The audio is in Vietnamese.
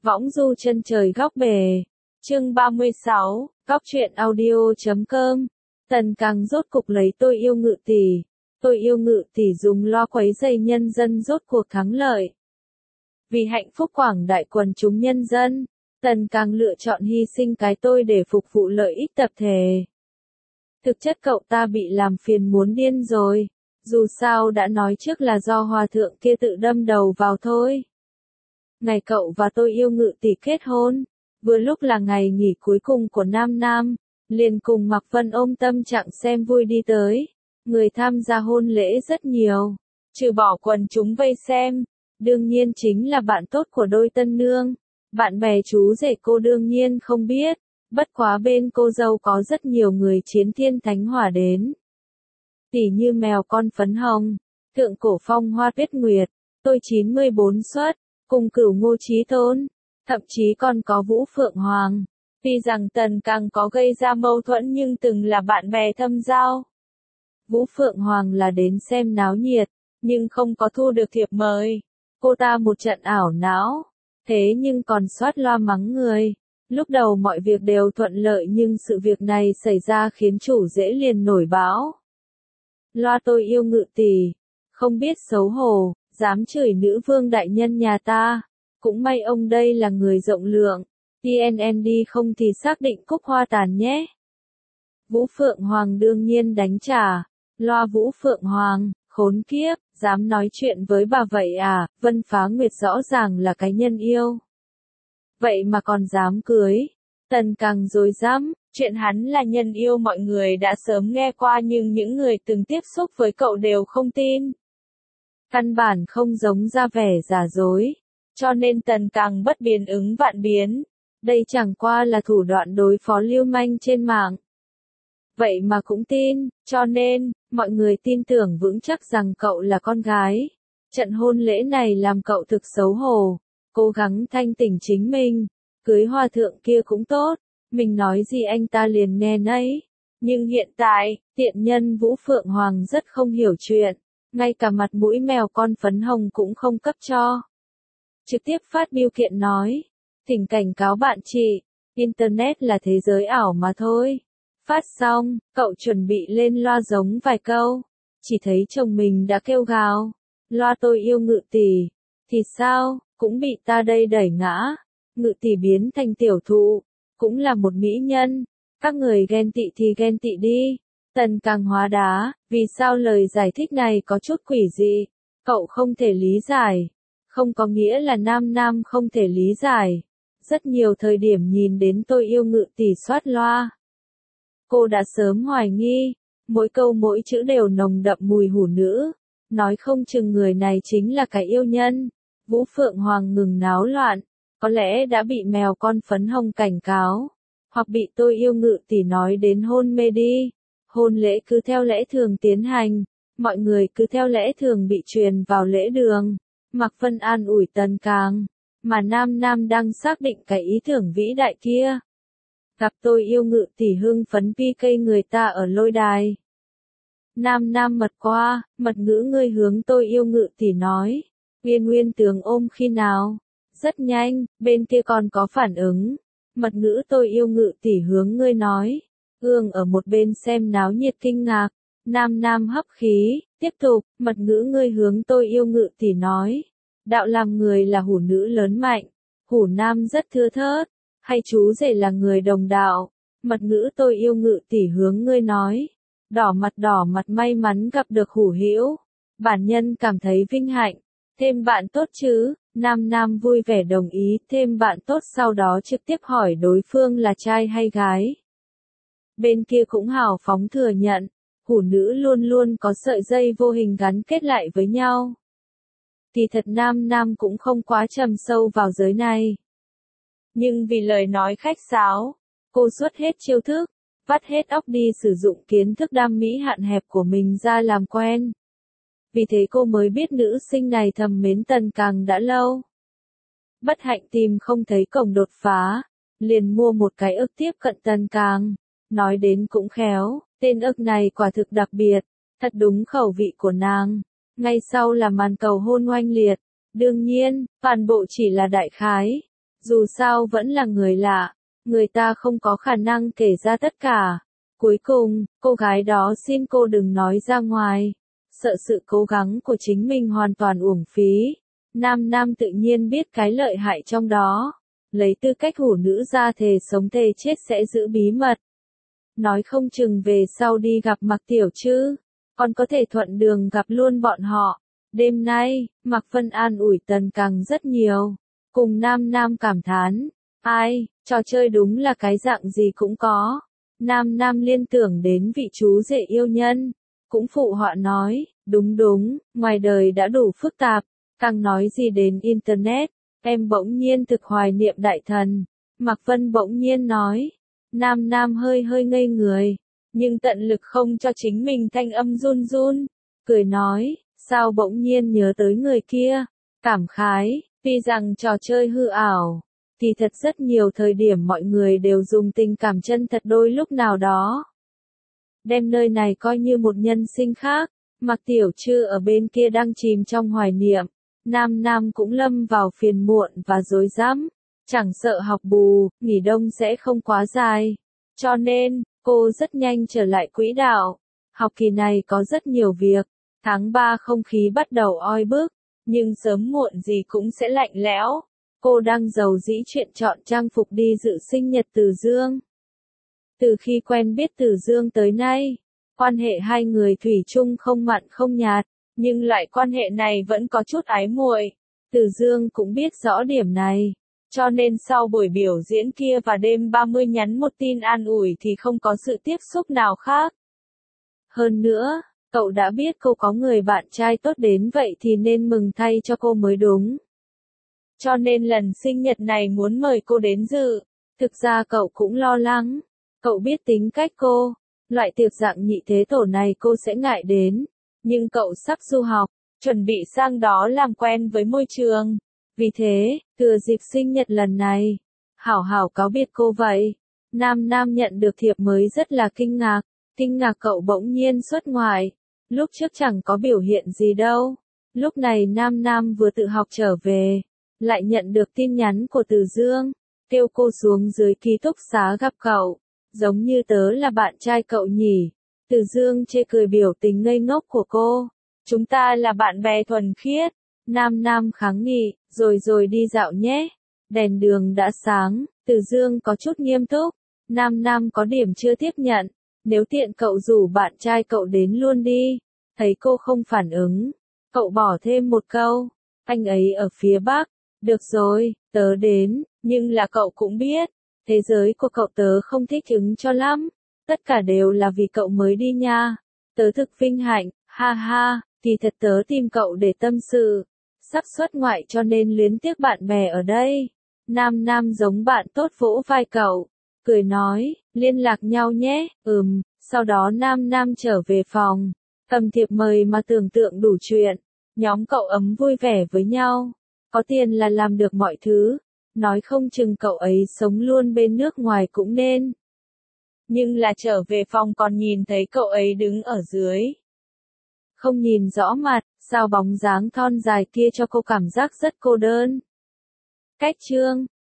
Võng du chân trời góc bể. Chương 36, góc truyện audio.com. Tần Càng rốt cục lấy Tôi Yêu Ngự Tỷ. Tôi Yêu Ngự Tỷ dùng loa quấy rầy nhân dân rốt cuộc thắng lợi. Vì hạnh phúc quảng đại quần chúng nhân dân, Tần Càng lựa chọn hy sinh cái tôi để phục vụ lợi ích tập thể. Thực chất cậu ta bị làm phiền muốn điên rồi, dù sao đã nói trước là do hòa thượng kia tự đâm đầu vào thôi. Ngày cậu và Tôi Yêu Ngự Tỷ kết hôn, vừa lúc là ngày nghỉ cuối cùng của Nam Nam, liền cùng Mạc Vân ôm tâm trạng xem vui đi tới. Người tham gia hôn lễ rất nhiều, trừ bỏ quần chúng vây xem, đương nhiên chính là bạn tốt của đôi tân nương. Bạn bè chú rể cô đương nhiên không biết, bất quá bên cô dâu có rất nhiều người chiến thiên thánh hỏa đến. Tỉ như mèo con phấn hồng, thượng cổ phong hoa tuyết nguyệt, Tôi 94 xuất, cùng cửu Ngô Chí Tôn, thậm chí còn có Vũ Phượng Hoàng. Tuy rằng Tần Càng có gây ra mâu thuẫn nhưng từng là bạn bè thâm giao. Vũ Phượng Hoàng là đến xem náo nhiệt, nhưng không có thu được thiệp mời. Cô ta một trận ảo não, thế nhưng còn soát loa mắng người. Lúc đầu mọi việc đều thuận lợi nhưng sự việc này xảy ra khiến chủ rễ liền nổi bão. Loa Tôi Yêu Ngự Tỷ, không biết xấu hổ, dám chửi nữ vương đại nhân nhà ta. Cũng may ông đây là người rộng lượng, TNND không thì xác định cúc hoa tàn nhé. Vũ Phượng Hoàng đương nhiên đánh trả. Loa Vũ Phượng Hoàng, khốn kiếp, dám nói chuyện với bà vậy à? Vân Phá Nguyệt rõ ràng là cái nhân yêu. Vậy mà còn dám cưới. Tần Càng dối dám, chuyện hắn là nhân yêu mọi người đã sớm nghe qua nhưng những người từng tiếp xúc với cậu đều không tin. Căn bản không giống ra vẻ giả dối, cho nên Tần Càng bất biến ứng vạn biến. Đây chẳng qua là thủ đoạn đối phó lưu manh trên mạng. Vậy mà cũng tin, cho nên, mọi người tin tưởng vững chắc rằng cậu là con gái. Trận hôn lễ này làm cậu thực xấu hổ, cố gắng thanh tỉnh chính mình, cưới hòa thượng kia cũng tốt, mình nói gì anh ta liền nghe nấy. Nhưng hiện tại, tiện nhân Vũ Phượng Hoàng rất không hiểu chuyện, ngay cả mặt mũi mèo con phấn hồng cũng không cấp cho. Trực tiếp phát bưu kiện nói, thỉnh cảnh cáo bạn chị, Internet là thế giới ảo mà thôi. Phát xong, cậu chuẩn bị lên loa giống vài câu, chỉ thấy chồng mình đã kêu gào, loa Tôi Yêu Ngự Tỷ, thì sao, cũng bị ta đây đẩy ngã. Ngự Tỷ biến thành tiểu thụ, cũng là một mỹ nhân, các người ghen tị thì ghen tị đi. Tần Càng hóa đá, vì sao lời giải thích này có chút quỷ dị, cậu không thể lý giải, không có nghĩa là Nam Nam không thể lý giải. Rất nhiều thời điểm nhìn đến Tôi Yêu Ngự Tỷ soát loa, cô đã sớm hoài nghi, mỗi câu mỗi chữ đều nồng đậm mùi hủ nữ, nói không chừng người này chính là cái yêu nhân. Vũ Phượng Hoàng ngừng náo loạn, có lẽ đã bị mèo con phấn hồng cảnh cáo, hoặc bị Tôi Yêu Ngự Tỷ nói đến hôn mê đi. Hôn lễ cứ theo lẽ thường tiến hành, mọi người cứ theo lẽ thường bị truyền vào lễ đường. Mạc Vân an ủi Tần Càng, mà Nam Nam đang xác định cái ý tưởng vĩ đại kia. Gặp Tôi Yêu Ngự Tỷ hưng phấn PK người ta ở lôi đài. Nam Nam mật qua, mật ngữ ngươi hướng Tôi Yêu Ngự Tỷ nói. Nguyên tướng ôm khi nào? Rất nhanh, bên kia còn có phản ứng. Mật ngữ Tôi Yêu Ngự Tỷ hướng ngươi nói. Ở một bên xem náo nhiệt kinh ngạc. Nam Nam hấp khí, tiếp tục, mật ngữ ngươi hướng Tôi Yêu Ngự Tỷ nói. Đạo làm người là hủ nữ lớn mạnh, hủ nam rất thưa thớt. Hay chú rể là người đồng đạo, mật ngữ Tôi Yêu Ngự Tỷ hướng ngươi nói. Đỏ mặt may mắn gặp được hủ hữu. Bản nhân cảm thấy vinh hạnh. Thêm bạn tốt chứ? Nam Nam vui vẻ đồng ý. Thêm bạn tốt sau đó trực tiếp hỏi đối phương là trai hay gái. Bên kia cũng hào phóng thừa nhận. Hủ nữ luôn luôn có sợi dây vô hình gắn kết lại với nhau. Thì thật Nam Nam cũng không quá trầm sâu vào giới này. Nhưng vì lời nói khách sáo, cô xuất hết chiêu thức, vắt hết óc đi sử dụng kiến thức đam mỹ hạn hẹp của mình ra làm quen. Vì thế cô mới biết nữ sinh này thầm mến Tần Càng đã lâu. Bất hạnh tìm không thấy cổng đột phá, liền mua một cái ức tiếp cận Tần Càng. Nói đến cũng khéo, tên ức này quả thực đặc biệt, thật đúng khẩu vị của nàng. Ngay sau là màn cầu hôn oanh liệt, đương nhiên, toàn bộ chỉ là đại khái. Dù sao vẫn là người lạ, người ta không có khả năng kể ra tất cả. Cuối cùng, cô gái đó xin cô đừng nói ra ngoài, sợ sự cố gắng của chính mình hoàn toàn uổng phí. Nam Nam tự nhiên biết cái lợi hại trong đó, lấy tư cách hủ nữ ra thề sống thề chết sẽ giữ bí mật. Nói không chừng về sau đi gặp Mạc Tiểu Trư, còn có thể thuận đường gặp luôn bọn họ. Đêm nay, Mạc Vân an ủi Tần Càng rất nhiều, cùng Nam Nam cảm thán, ai, trò chơi đúng là cái dạng gì cũng có. Nam Nam liên tưởng đến vị chú rể yêu nhân, cũng phụ họa nói, đúng đúng, ngoài đời đã đủ phức tạp, càng nói gì đến Internet, em bỗng nhiên thực hoài niệm đại thần. Mạc Vân bỗng nhiên nói, Nam Nam hơi hơi ngây người, nhưng tận lực không cho chính mình thanh âm run run, cười nói, sao bỗng nhiên nhớ tới người kia, cảm khái, tuy rằng trò chơi hư ảo, thì thật rất nhiều thời điểm mọi người đều dùng tình cảm chân thật đôi lúc nào đó. Đem nơi này coi như một nhân sinh khác, Mạc Tiểu Trư ở bên kia đang chìm trong hoài niệm, Nam Nam cũng lâm vào phiền muộn và rối rắm, chẳng sợ học bù, nghỉ đông sẽ không quá dài. Cho nên, cô rất nhanh trở lại quỹ đạo. Học kỳ này có rất nhiều việc, tháng 3 không khí bắt đầu oi bức, nhưng sớm muộn gì cũng sẽ lạnh lẽo. Cô đang giàu dĩ chuyện chọn trang phục đi dự sinh nhật Từ Dương. Từ khi quen biết Từ Dương tới nay, quan hệ hai người thủy chung không mặn không nhạt, nhưng loại quan hệ này vẫn có chút ái muội. Từ Dương cũng biết rõ điểm này, cho nên sau buổi biểu diễn kia và đêm 30 nhắn một tin an ủi thì không có sự tiếp xúc nào khác. Hơn nữa, cậu đã biết cô có người bạn trai tốt đến vậy thì nên mừng thay cho cô mới đúng. Cho nên lần sinh nhật này muốn mời cô đến dự. Thực ra cậu cũng lo lắng. Cậu biết tính cách cô, loại tiệc dạng nhị thế tổ này cô sẽ ngại đến. Nhưng cậu sắp du học, chuẩn bị sang đó làm quen với môi trường. Vì thế, thừa dịp sinh nhật lần này, hảo hảo cáo biệt cô vậy. Nam Nam nhận được thiệp mới rất là kinh ngạc cậu bỗng nhiên xuất ngoại. Lúc trước chẳng có biểu hiện gì đâu. Lúc này Nam Nam vừa tự học trở về, lại nhận được tin nhắn của Từ Dương, kêu cô xuống dưới ký túc xá gặp cậu, giống như tớ là bạn trai cậu nhỉ. Từ Dương chê cười biểu tình ngây ngốc của cô, chúng ta là bạn bè thuần khiết. Nam Nam kháng nghị, rồi đi dạo nhé. Đèn đường đã sáng, Từ Dương có chút nghiêm túc, Nam Nam có điểm chưa tiếp nhận, nếu tiện cậu rủ bạn trai cậu đến luôn đi. Thấy cô không phản ứng, cậu bỏ thêm một câu, anh ấy ở phía Bắc. Được rồi, tớ đến, nhưng là cậu cũng biết, thế giới của cậu tớ không thích ứng cho lắm, tất cả đều là vì cậu mới đi nha. Tớ thực vinh hạnh, ha ha, kỳ thật tớ tìm cậu để tâm sự, sắp xuất ngoại cho nên luyến tiếc bạn bè ở đây. Nam Nam giống bạn tốt vỗ vai cậu, cười nói, liên lạc nhau nhé, sau đó Nam Nam trở về phòng, cầm thiệp mời mà tưởng tượng đủ chuyện, nhóm cậu ấm vui vẻ với nhau. Có tiền là làm được mọi thứ, nói không chừng cậu ấy sống luôn bên nước ngoài cũng nên. Nhưng là trở về phòng còn nhìn thấy cậu ấy đứng ở dưới. Không nhìn rõ mặt, sao bóng dáng thon dài kia cho cô cảm giác rất cô đơn. Cách chương